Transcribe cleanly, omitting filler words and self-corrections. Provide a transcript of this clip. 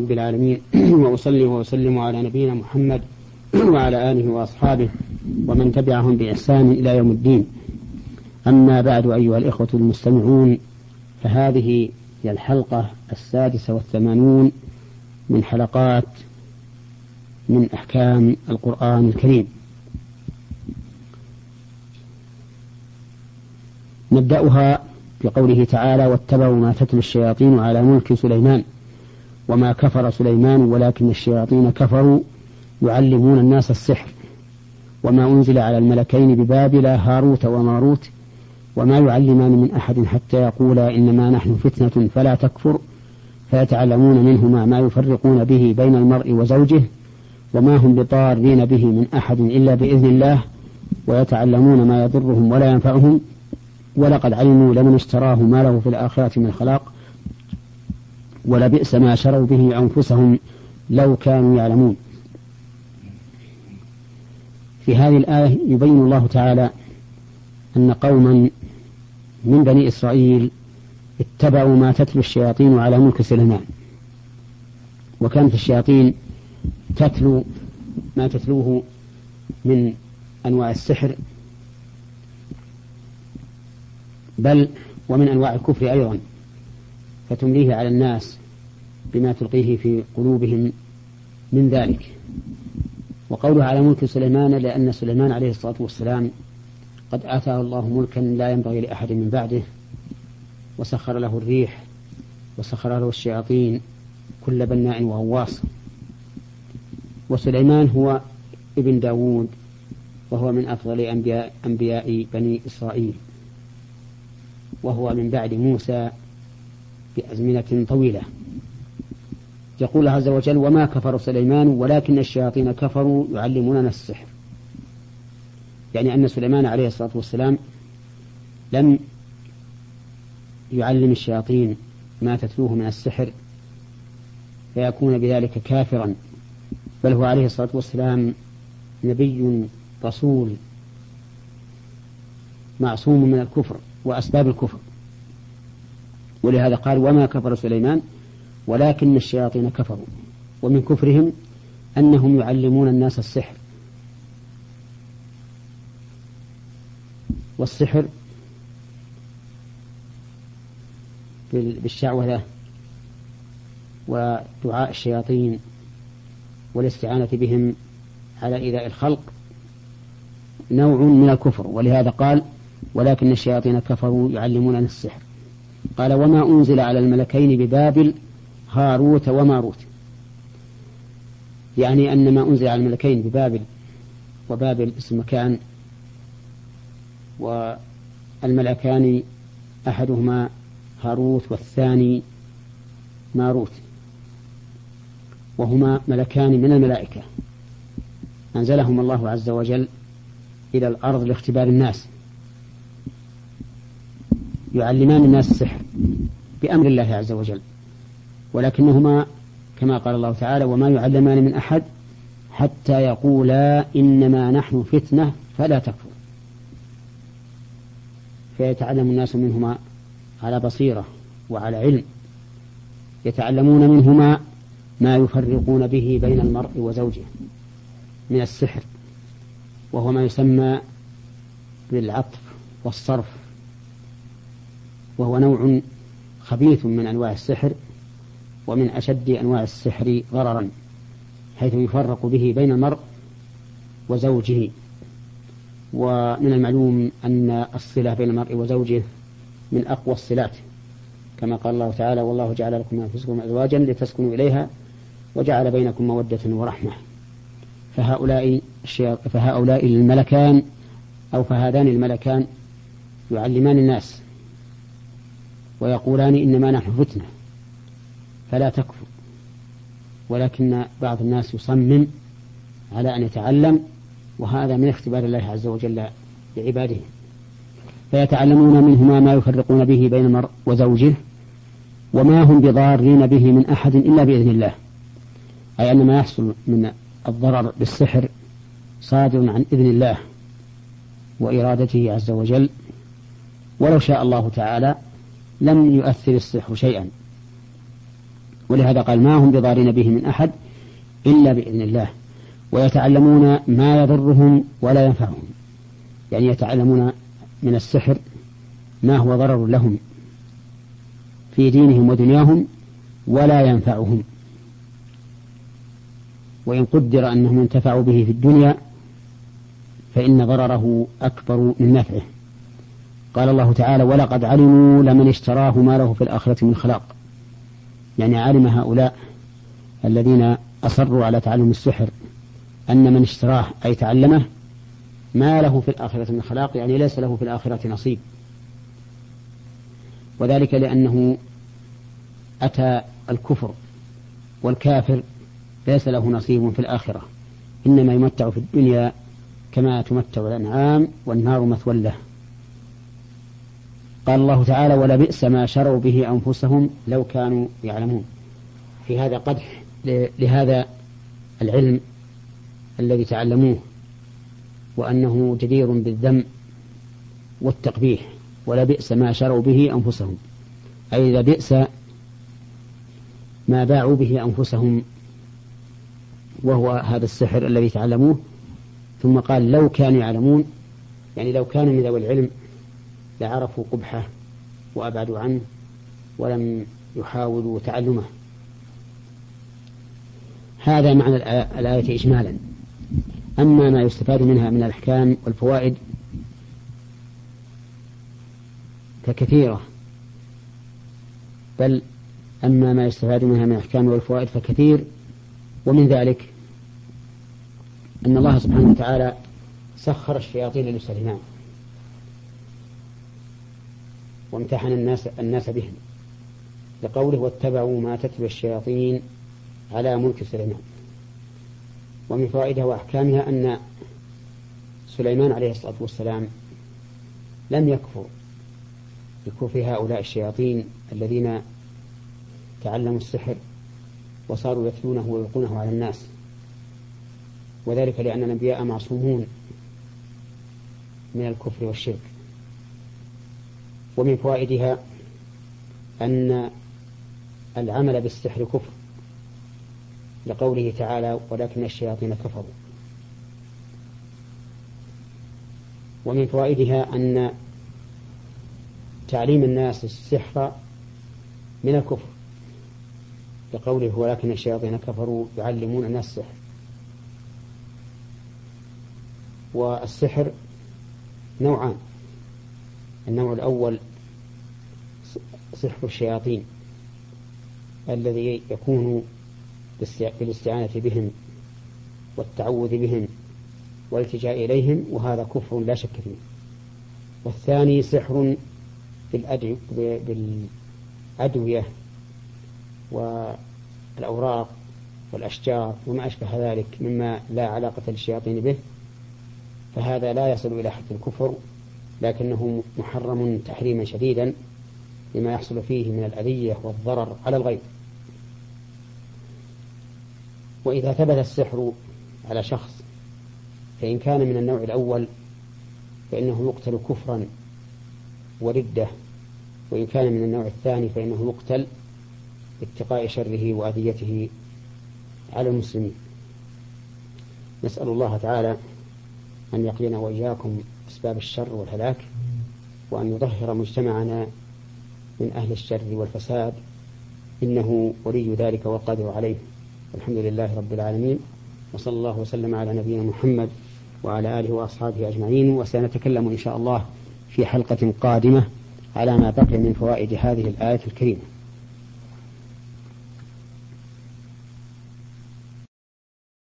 رب العالمين وأصلي وأسلم على نبينا محمد وعلى آله وأصحابه ومن تبعهم بإحسان إلى يوم الدين. أما بعد، أيها الإخوة المستمعون، فهذه هي الحلقة 86 من حلقات من أحكام القرآن الكريم. نبدأها بقوله تعالى: واتبعوا ما تتلو الشياطين على ملك سليمان وما كفر سليمان ولكن الشياطين كفروا يعلمون الناس السحر وما أنزل على الملكين ببابل هاروت وماروت وما يعلمان من أحد حتى يقولا إنما نحن فتنة فلا تكفر فيتعلمون منهما ما يفرقون به بين المرء وزوجه وما هم بضارين به من أحد إلا بإذن الله ويتعلمون ما يضرهم ولا ينفعهم ولقد علموا لمن اشتراه ما له في الآخرة من خلاق ولبئس ما شروا به أنفسهم لو كانوا يعلمون. في هذه الآية يبين الله تعالى أن قوما من بني إسرائيل اتبعوا ما تتلو الشياطين على ملك سليمان، وكانت الشياطين تتلو ما تتلوه من أنواع السحر، بل ومن أنواع الكفر أيضا، فتمليه على الناس بما تلقيه في قلوبهم من ذلك. وقوله على ملك سليمان لأن سليمان عليه الصلاة والسلام قد آتاه الله ملكا لا ينبغي لأحد من بعده، وسخر له الريح وسخر له الشياطين كل بناء وغواص. وسليمان هو ابن داود، وهو من أفضل أنبياء بني إسرائيل، وهو من بعد موسى بأزمنة طويلة. يقول عز وجل: وما كفر سليمان ولكن الشياطين كفروا يعلموننا السحر، يعني أن سليمان عليه الصلاة والسلام لم يعلم الشياطين ما تتلوه من السحر فيكون بذلك كافرا، بل هو عليه الصلاة والسلام نبي رسول معصوم من الكفر وأسباب الكفر. ولهذا قال: وما كفر سليمان ولكن الشياطين كفروا. ومن كفرهم أنهم يعلمون الناس السحر، والسحر بالشعوذة ودعاء الشياطين والاستعانة بهم على إيذاء الخلق نوع من الكفر. ولهذا قال: ولكن الشياطين كفروا يعلمون السحر. قال: وما أنزل على الملكين ببابل هاروت وماروت، يعني أن ما أنزل على الملكين ببابل، وبابل اسم مكان، والملكان أحدهما هاروت والثاني ماروت، وهما ملكان من الملائكة أنزلهم الله عز وجل إلى الأرض لاختبار الناس، يعلمان الناس السحر بأمر الله عز وجل، ولكنهما كما قال الله تعالى: وما يعلمان من أحد حتى يقولا إنما نحن فتنة فلا تكفر. فيتعلم الناس منهما على بصيرة وعلى علم، يتعلمون منهما ما يفرقون به بين المرء وزوجه من السحر، وهو ما يسمى بالعطف والصرف، وهو نوع خبيث من أنواع السحر، ومن أشد أنواع السحر ضررا، حيث يفرق به بين المرء وزوجه. ومن المعلوم أن الصلة بين المرء وزوجه من أقوى الصلات، كما قال الله تعالى: والله جعل لكم من أنفسكم أزواجا لتسكنوا إليها وجعل بينكم مودة ورحمة. فهؤلاء الملكان أو فهذان الملكان يعلمان الناس ويقولان إنما نحن فتنة فلا تكفر، ولكن بعض الناس يصمم على أن يتعلم، وهذا من اختبار الله عز وجل لعباده. فيتعلمون منهما ما يفرقون به بين المرء وزوجه وما هم بضارين به من أحد إلا بإذن الله، أي أن ما يحصل من الضرر بالسحر صادر عن إذن الله وإرادته عز وجل، ولو شاء الله تعالى لم يؤثر السحر شيئا. ولهذا قال ما هم بضارين به من أحد إلا بإذن الله، ويتعلمون ما يضرهم ولا ينفعهم، يعني يتعلمون من السحر ما هو ضرر لهم في دينهم ودنياهم ولا ينفعهم، وإن قدر أنهم انتفعوا به في الدنيا فإن ضرره أكبر من نفعه. قال الله تعالى ولقد علموا لمن اشتراه ما له في الآخرة من خلاق، يعني علم هؤلاء الذين أصروا على تعلم السحر أن من اشتراه أي تعلمه ما له في الآخرة من خلاق، يعني ليس له في الآخرة نصيب، وذلك لأنه أتى الكفر، والكافر ليس له نصيب في الآخرة، إنما يمتع في الدنيا كما تمتع الأنعام والنار مثوى له. قال الله تعالى ولبئس ما شروا به أنفسهم لو كانوا يعلمون، في هذا قدح لهذا العلم الذي تعلموه وأنه جدير بالذم والتقبيح. ولبئس ما شروا به أنفسهم، أي لبئس ما باعوا به أنفسهم، وهو هذا السحر الذي تعلموه. ثم قال لو كانوا يعلمون، يعني لو كانوا من ذوي العلم لعرفوا قبحه وأبعدوا عنه ولم يحاولوا تعلمه. هذا معنى الآية إجمالا. أما ما يستفاد منها من الأحكام والفوائد فكثيرة، بل أما ما يستفاد منها من الأحكام والفوائد فكثير، ومن ذلك أن الله سبحانه وتعالى سخر الشياطين لسليمان وامتحن الناس بهم، لقوله واتبعوا ما تتلو الشياطين على ملك سليمان. ومن فوائدها وأحكامها أن سليمان عليه الصلاة والسلام لم يكفر بكفر هؤلاء الشياطين الذين تعلموا السحر وصاروا يتلونه ويلقونه على الناس، وذلك لأن الأنبياء معصومون من الكفر والشرك. ومن فوائدها أن العمل بالسحر كفر، لقوله تعالى ولكن الشياطين كفروا. ومن فوائدها أن تعليم الناس السحر من الكفر، لقوله ولكن الشياطين كفروا يعلمون الناس السحر. والسحر نوعان: النوع الأول سحر الشياطين الذي يكون بالاستعانة بهم والتعوذ بهم والالتجاء إليهم، وهذا كفر لا شك فيه. والثاني سحر بالأدوية والأوراق والأشجار وما أشبه ذلك مما لا علاقة للشياطين به، فهذا لا يصل إلى حد الكفر، لكنه محرم تحريما شديدا لما يحصل فيه من الأذية والضرر على الغير. وإذا ثبت السحر على شخص فإن كان من النوع الأول فإنه يقتل كفرا وردة، وإن كان من النوع الثاني فإنه يقتل اتقاء شره وأذيته على المسلمين. نسأل الله تعالى أن يقينا وإياكم أسباب الشر والهلاك، وأن يطهر مجتمعنا من أهل الشر والفساد، إنه ولي ذلك والقادر عليه. الحمد لله رب العالمين، وصلى الله وسلم على نبينا محمد وعلى آله وأصحابه أجمعين. وسنتكلم إن شاء الله في حلقة قادمة على ما بقي من فوائد هذه الآية الكريمة.